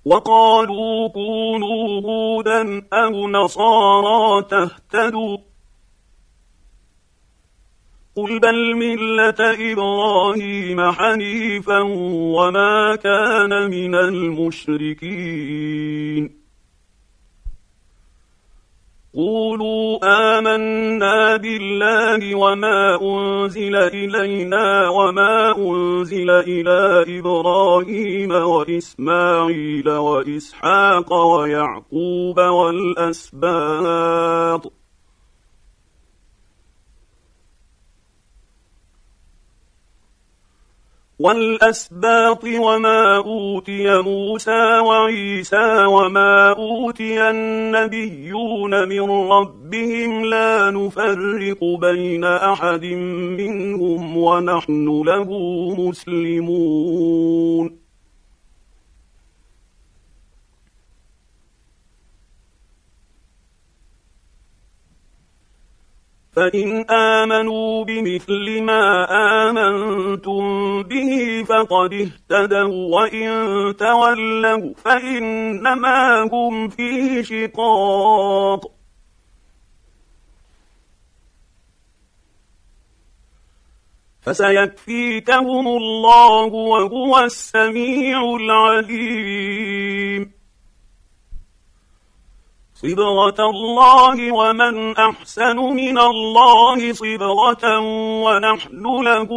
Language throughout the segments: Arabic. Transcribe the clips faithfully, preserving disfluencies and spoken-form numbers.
وقالوا كونوا هودا أو نصارى تهتدوا قل بل ملة إبراهيم حنيفا وما كان من المشركين قولوا آمنا بالله وما أنزل إلينا وما أنزل إلى إبراهيم وإسماعيل وإسحاق ويعقوب والأسباط والأسباط وما أوتي موسى وعيسى وما أوتي النبيون من ربهم لا نفرق بين أحد منهم ونحن له مسلمون فإن آمنوا بمثل ما آمنتم به فقد اهتدوا وإن تولوا فإنما هم في شقاق فسيكفيكهم الله وهو السميع العليم صبغة الله ومن أحسن من الله صبغة ونحن له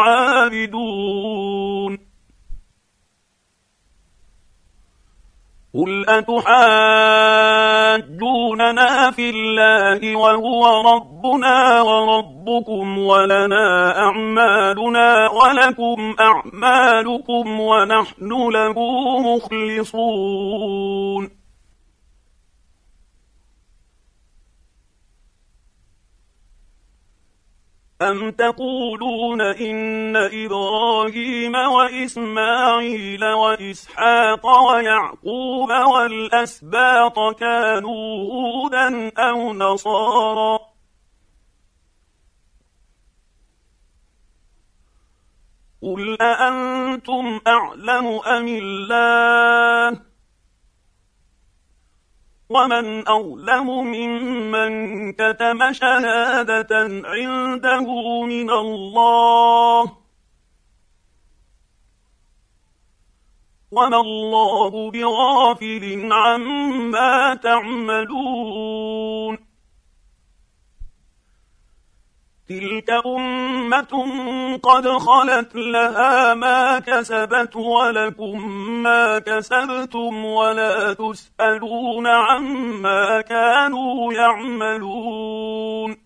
عابدون قل أتحاجوننا في الله وهو ربنا وربكم ولنا أعمالنا ولكم أعمالكم ونحن له مخلصون أم تقولون إن إبراهيم وإسماعيل وإسحاق ويعقوب والأسباط كانوا هودا أو نصارى قل أأنتم أعلم أم الله ومن أظلم ممن كتم شهادة عنده من الله وما الله بغافل عما تعملون تلك أمة قد خلت لها ما كسبت ولكم ما كسبتم ولا تسألون عما كانوا يعملون